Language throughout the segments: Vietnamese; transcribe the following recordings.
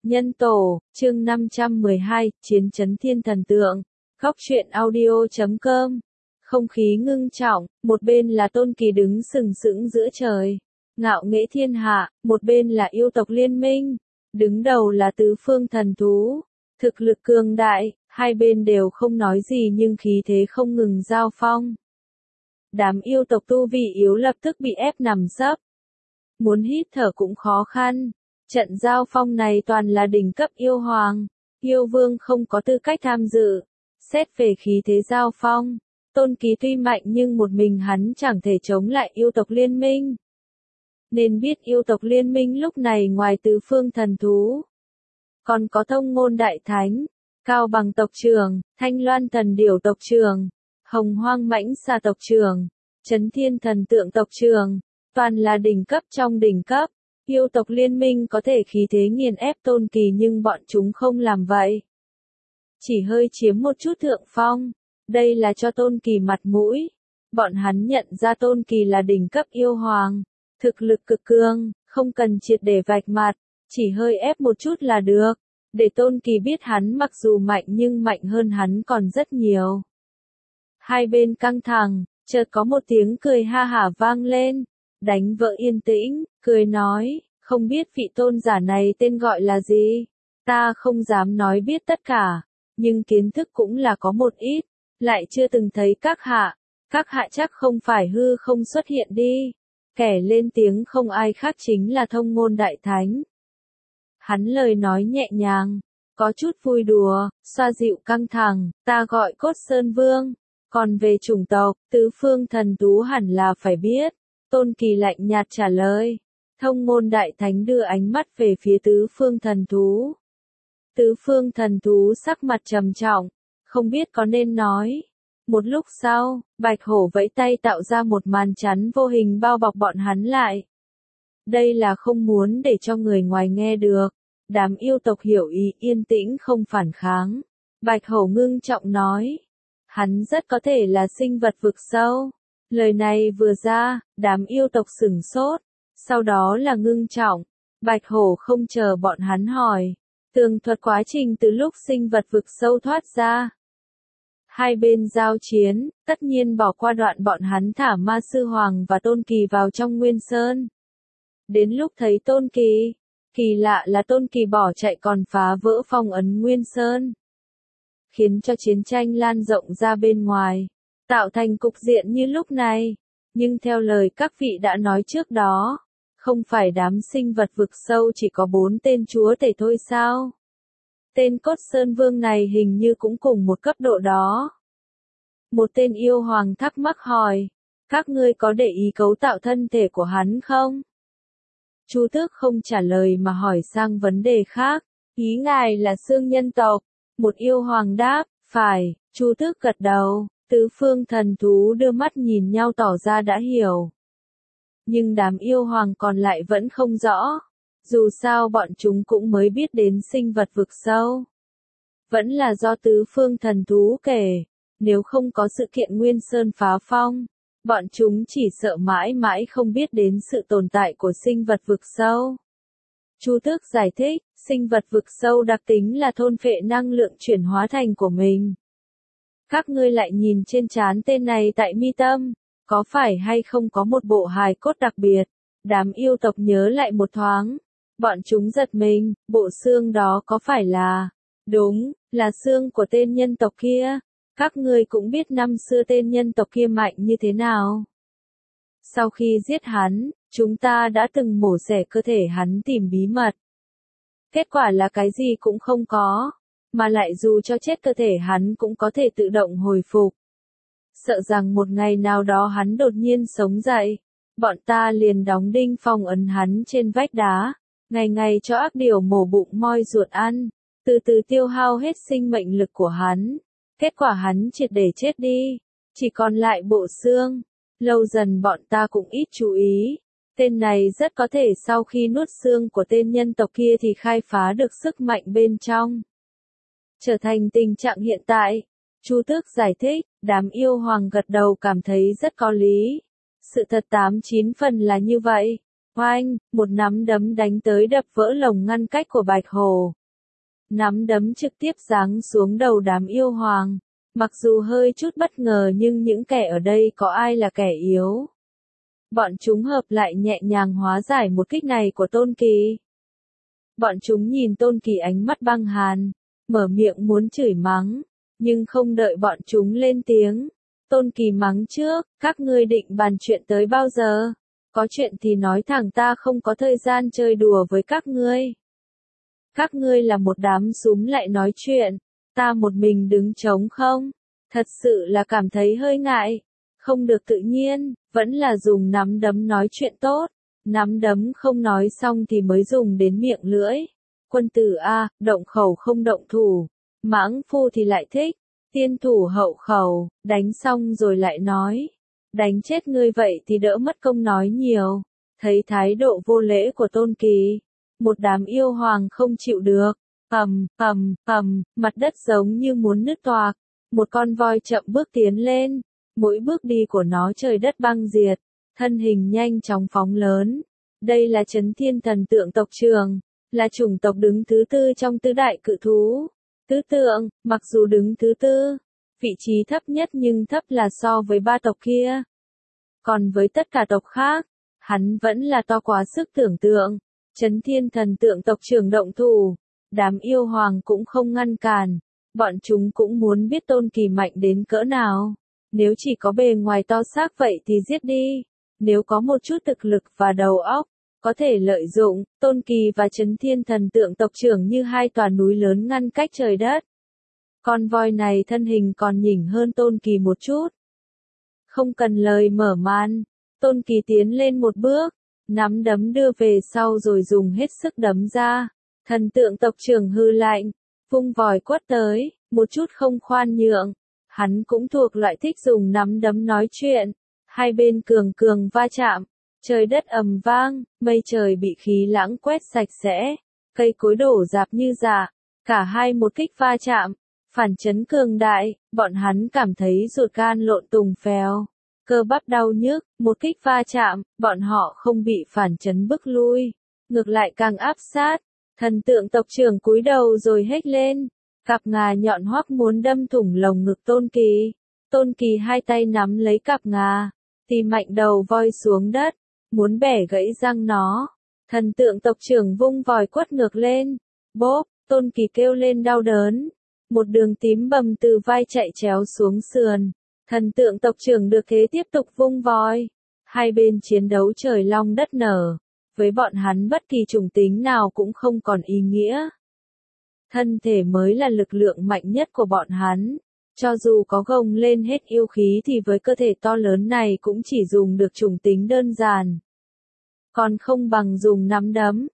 Nhân tổ, chương 512, chiến chấn thiên thần tượng. Góc truyện audio.com. Không khí ngưng trọng, một bên là Tôn Kỳ đứng sừng sững giữa trời, ngạo nghễ thiên hạ, một bên là yêu tộc liên minh, đứng đầu là tứ phương thần thú, thực lực cường đại, hai bên đều không nói gì nhưng khí thế không ngừng giao phong. Đám yêu tộc tu vi yếu lập tức bị ép nằm sấp, muốn hít thở cũng khó khăn. Trận giao phong này toàn là đỉnh cấp yêu hoàng, yêu vương không có tư cách tham dự. Xét về khí thế giao phong, Tôn Kỳ tuy mạnh nhưng một mình hắn chẳng thể chống lại yêu tộc liên minh. Nên biết yêu tộc liên minh lúc này ngoài tứ phương thần thú, còn có Thông Ngôn Đại Thánh, Cao Bằng tộc trưởng, Thanh Loan thần điểu tộc trưởng, Hồng Hoang mãnh xà tộc trưởng, Chấn Thiên thần tượng tộc trưởng, toàn là đỉnh cấp trong đỉnh cấp. Yêu tộc liên minh có thể khí thế nghiền ép Tôn Kỳ nhưng bọn chúng không làm vậy. Chỉ hơi chiếm một chút thượng phong. Đây là cho Tôn Kỳ mặt mũi. Bọn hắn nhận ra Tôn Kỳ là đỉnh cấp yêu hoàng. Thực lực cực cường, không cần triệt để vạch mặt. Chỉ hơi ép một chút là được. Để Tôn Kỳ biết hắn mặc dù mạnh nhưng mạnh hơn hắn còn rất nhiều. Hai bên căng thẳng, chợt có một tiếng cười ha hả vang lên. Đánh vỡ yên tĩnh, cười nói, không biết vị tôn giả này tên gọi là gì? Ta không dám nói biết tất cả, nhưng kiến thức cũng là có một ít, lại chưa từng thấy các hạ chắc không phải hư không xuất hiện đi. Kẻ lên tiếng không ai khác chính là Thông Ngôn Đại Thánh. Hắn lời nói nhẹ nhàng, có chút vui đùa, xoa dịu căng thẳng, ta gọi Cốt Sơn Vương, còn về chủng tộc, tứ phương thần thú hẳn là phải biết. Tôn Kỳ lạnh nhạt trả lời. Thông Ngôn Đại Thánh đưa ánh mắt về phía tứ phương thần thú. Tứ phương thần thú sắc mặt trầm trọng, không biết có nên nói. Một lúc sau, Bạch Hổ vẫy tay tạo ra một màn chắn vô hình bao bọc bọn hắn lại. Đây là không muốn để cho người ngoài nghe được. Đám yêu tộc hiểu ý yên tĩnh không phản kháng. Bạch Hổ ngưng trọng nói. Hắn rất có thể là sinh vật vực sâu. Lời này vừa ra, đám yêu tộc sửng sốt, sau đó là ngưng trọng. Bạch Hổ không chờ bọn hắn hỏi, tường thuật quá trình từ lúc sinh vật vực sâu thoát ra. Hai bên giao chiến, tất nhiên bỏ qua đoạn bọn hắn thả Ma Sư Hoàng và Tôn Kỳ vào trong Nguyên Sơn. Đến lúc thấy Tôn Kỳ, kỳ lạ là Tôn Kỳ bỏ chạy còn phá vỡ phong ấn Nguyên Sơn, khiến cho chiến tranh lan rộng ra bên ngoài. Tạo thành cục diện như lúc này, nhưng theo lời các vị đã nói trước đó, không phải đám sinh vật vực sâu chỉ có 4 tên chúa tể thôi sao? Tên Cốt Sơn Vương này hình như cũng cùng một cấp độ đó. Một tên yêu hoàng thắc mắc hỏi, các ngươi có để ý cấu tạo thân thể của hắn không? Chu Tước không trả lời mà hỏi sang vấn đề khác, ý ngài là xương nhân tộc? Một yêu hoàng đáp, phải. Chu Tước gật đầu. Tứ phương thần thú đưa mắt nhìn nhau tỏ ra đã hiểu. Nhưng đám yêu hoàng còn lại vẫn không rõ. Dù sao bọn chúng cũng mới biết đến sinh vật vực sâu. Vẫn là do tứ phương thần thú kể. Nếu không có sự kiện Nguyên Sơn phá phong, bọn chúng chỉ sợ mãi mãi không biết đến sự tồn tại của sinh vật vực sâu. Chu Tước giải thích, sinh vật vực sâu đặc tính là thôn phệ năng lượng chuyển hóa thành của mình. Các ngươi lại nhìn trên trán tên này tại mi tâm, có phải hay không có một bộ hài cốt đặc biệt? Đám yêu tộc nhớ lại một thoáng, bọn chúng giật mình, bộ xương đó có phải là? Đúng, là xương của tên nhân tộc kia. Các ngươi cũng biết năm xưa tên nhân tộc kia mạnh như thế nào. Sau khi giết hắn, chúng ta đã từng mổ xẻ cơ thể hắn tìm bí mật. Kết quả là cái gì cũng không có. Mà lại dù cho chết cơ thể hắn cũng có thể tự động hồi phục. Sợ rằng một ngày nào đó hắn đột nhiên sống dậy, bọn ta liền đóng đinh phong ấn hắn trên vách đá, ngày ngày cho ác điểu mổ bụng moi ruột ăn, từ từ tiêu hao hết sinh mệnh lực của hắn. Kết quả hắn triệt để chết đi, chỉ còn lại bộ xương. Lâu dần bọn ta cũng ít chú ý. Tên này rất có thể sau khi nuốt xương của tên nhân tộc kia thì khai phá được sức mạnh bên trong. Trở thành tình trạng hiện tại. Chu Tước giải thích, đám yêu hoàng gật đầu cảm thấy rất có lý. Sự thật 89 phần là như vậy. oanh, một nắm đấm đánh tới đập vỡ lồng ngăn cách của Bạch Hổ. Nắm đấm trực tiếp giáng xuống đầu đám yêu hoàng. Mặc dù hơi chút bất ngờ nhưng những kẻ ở đây có ai là kẻ yếu. Bọn chúng hợp lại nhẹ nhàng hóa giải một kích này của Tôn Kỳ. Bọn chúng nhìn Tôn Kỳ ánh mắt băng hàn, mở miệng muốn chửi mắng, nhưng không đợi bọn chúng lên tiếng. Tôn Kỳ mắng trước, các ngươi định bàn chuyện tới bao giờ? Có chuyện thì nói thẳng, ta không có thời gian chơi đùa với các ngươi. Các ngươi là một đám súm lại nói chuyện, ta một mình đứng trống không? Thật sự là cảm thấy hơi ngại, không được tự nhiên, vẫn là dùng nắm đấm nói chuyện tốt. Nắm đấm không nói xong thì mới dùng đến miệng lưỡi. Quân tử a, động khẩu không động thủ. Mãng phu thì lại thích, tiên thủ hậu khẩu, đánh xong rồi lại nói. Đánh chết ngươi vậy thì đỡ mất công nói nhiều. Thấy thái độ vô lễ của Tôn Kỳ, một đám yêu hoàng không chịu được. Mặt đất giống như muốn nứt toạc. Một con voi chậm bước tiến lên. Mỗi bước đi của nó trời đất băng diệt. Thân hình nhanh chóng phóng lớn. Đây là Chấn Thiên Thần Tượng tộc trưởng, là chủng tộc đứng thứ tư trong tứ đại cự thú. Tứ tượng, mặc dù đứng thứ tư, vị trí thấp nhất nhưng thấp là so với ba tộc kia. Còn với tất cả tộc khác, hắn vẫn là to quá sức tưởng tượng. Chấn Thiên Thần Tượng tộc trưởng động thủ, đám yêu hoàng cũng không ngăn cản. Bọn chúng cũng muốn biết Tôn Kỳ mạnh đến cỡ nào. Nếu chỉ có bề ngoài to xác vậy thì giết đi. Nếu có một chút thực lực và đầu óc, có thể lợi dụng, Tôn Kỳ và Chấn Thiên Thần Tượng tộc trưởng như hai tòa núi lớn ngăn cách trời đất. Con voi này thân hình còn nhỉnh hơn Tôn Kỳ một chút. Không cần lời mở màn, Tôn Kỳ tiến lên một bước, nắm đấm đưa về sau rồi dùng hết sức đấm ra. Thần tượng tộc trưởng hư lạnh, vung vòi quất tới, một chút không khoan nhượng. Hắn cũng thuộc loại thích dùng nắm đấm nói chuyện. Hai bên cường cường va chạm, trời đất ầm vang, mây trời bị khí lãng quét sạch sẽ, cây cối đổ rạp như rạ, cả hai một kích va chạm, phản chấn cường đại, bọn hắn cảm thấy ruột gan lộn tùng phèo, cơ bắp đau nhức, một kích va chạm, bọn họ không bị phản chấn bức lui, ngược lại càng áp sát. Thần tượng tộc trưởng cúi đầu rồi hét lên, cặp ngà nhọn hoắc muốn đâm thủng lồng ngực Tôn Kỳ. Tôn Kỳ hai tay nắm lấy cặp ngà, thì mạnh đầu voi xuống đất, muốn bẻ gãy răng nó. Thần tượng tộc trưởng vung vòi quất ngược lên, bốp, Tôn Kỳ kêu lên đau đớn. Một đường tím bầm từ vai chạy chéo xuống sườn. Thần tượng tộc trưởng được thế tiếp tục vung vòi. Hai bên chiến đấu trời long đất nở. Với bọn hắn bất kỳ chủng tính nào cũng không còn ý nghĩa. Thân thể mới là lực lượng mạnh nhất của bọn hắn. Cho dù có gồng lên hết yêu khí thì với cơ thể to lớn này cũng chỉ dùng được chủng tính đơn giản. Còn không bằng dùng nắm đấm.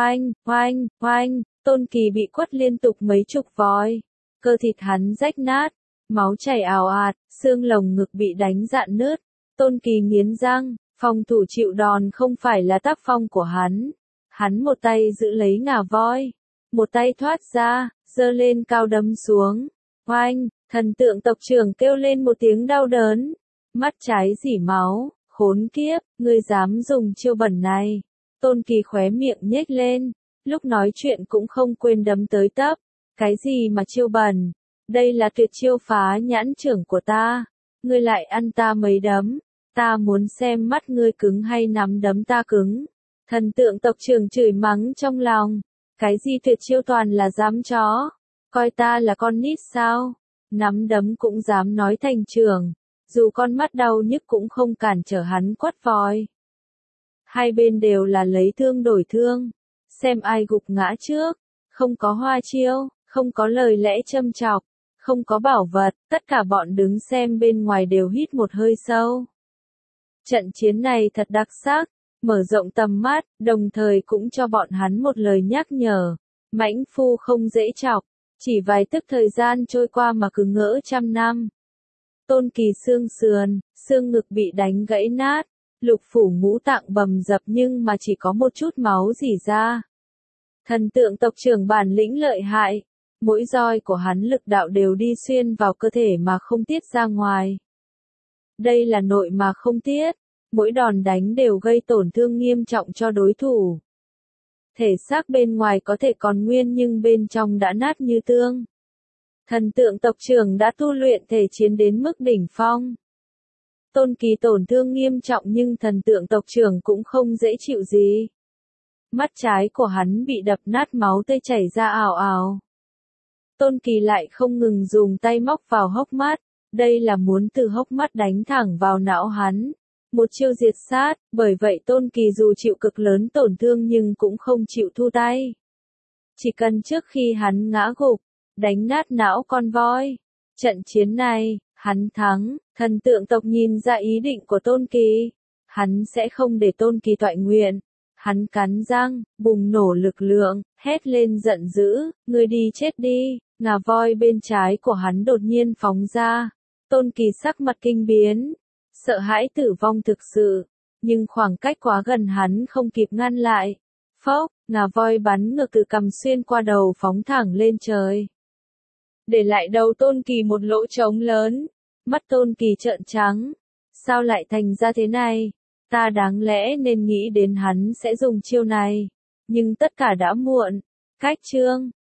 Oanh, Tôn Kỳ bị quất liên tục mấy chục vòi. Cơ thịt hắn rách nát, máu chảy ào ạt, xương lồng ngực bị đánh rạn nứt. Tôn Kỳ nghiến răng, phòng thủ chịu đòn không phải là tác phong của hắn. Hắn một tay giữ lấy ngà voi, một tay thoát ra, giơ lên cao đấm xuống. Oanh, thần tượng tộc trưởng kêu lên một tiếng đau đớn, mắt trái rỉ máu, khốn kiếp, ngươi dám dùng chiêu bẩn này. Tôn Kỳ khóe miệng nhếch lên, lúc nói chuyện cũng không quên đấm tới tấp. Cái gì mà chiêu bẩn? Đây là tuyệt chiêu phá nhãn trưởng của ta. Ngươi lại ăn ta mấy đấm. Ta muốn xem mắt ngươi cứng hay nắm đấm ta cứng. Thần tượng tộc trưởng chửi mắng trong lòng. Cái gì tuyệt chiêu toàn là dám chó. Coi ta là con nít sao? Nắm đấm cũng dám nói thành trưởng. Dù con mắt đau nhức cũng không cản trở hắn quất vòi. Hai bên đều là lấy thương đổi thương. Xem ai gục ngã trước. Không có hoa chiêu, không có lời lẽ châm chọc, không có bảo vật, tất cả bọn đứng xem bên ngoài đều hít một hơi sâu. Trận chiến này thật đặc sắc, mở rộng tầm mắt, đồng thời cũng cho bọn hắn một lời nhắc nhở. Mãnh phu không dễ chọc, chỉ vài tức thời gian trôi qua mà cứ ngỡ trăm năm. Tôn Kỳ xương sườn, xương ngực bị đánh gãy nát, lục phủ ngũ tạng bầm dập nhưng mà chỉ có một chút máu rỉ ra. Thần tượng tộc trưởng bản lĩnh lợi hại, mỗi roi của hắn lực đạo đều đi xuyên vào cơ thể mà không tiết ra ngoài. Đây là nội mà không tiết, mỗi đòn đánh đều gây tổn thương nghiêm trọng cho đối thủ. Thể xác bên ngoài có thể còn nguyên nhưng bên trong đã nát như tương. Thần tượng tộc trưởng đã tu luyện thể chiến đến mức đỉnh phong. Tôn Kỳ tổn thương nghiêm trọng nhưng thần tượng tộc trưởng cũng không dễ chịu gì. Mắt trái của hắn bị đập nát, máu tươi chảy ra ào ào. Tôn Kỳ lại không ngừng dùng tay móc vào hốc mắt, đây là muốn từ hốc mắt đánh thẳng vào não hắn. Một chiêu diệt sát, bởi vậy Tôn Kỳ dù chịu cực lớn tổn thương nhưng cũng không chịu thu tay. Chỉ cần trước khi hắn ngã gục, đánh nát não con voi. Trận chiến này, hắn thắng, thần tượng tộc nhìn ra ý định của Tôn Kỳ. Hắn sẽ không để Tôn Kỳ toại nguyện. Hắn cắn răng, bùng nổ lực lượng, hét lên giận dữ, ngươi đi chết đi, ngà voi bên trái của hắn đột nhiên phóng ra. Tôn Kỳ sắc mặt kinh biến, sợ hãi tử vong thực sự, nhưng khoảng cách quá gần hắn không kịp ngăn lại. Phốc, ngà voi bắn ngược từ cằm xuyên qua đầu phóng thẳng lên trời. Để lại đầu Tôn Kỳ một lỗ trống lớn, mắt Tôn Kỳ trợn trắng. Sao lại thành ra thế này? Ta đáng lẽ nên nghĩ đến hắn sẽ dùng chiêu này. Nhưng tất cả đã muộn. Cách chương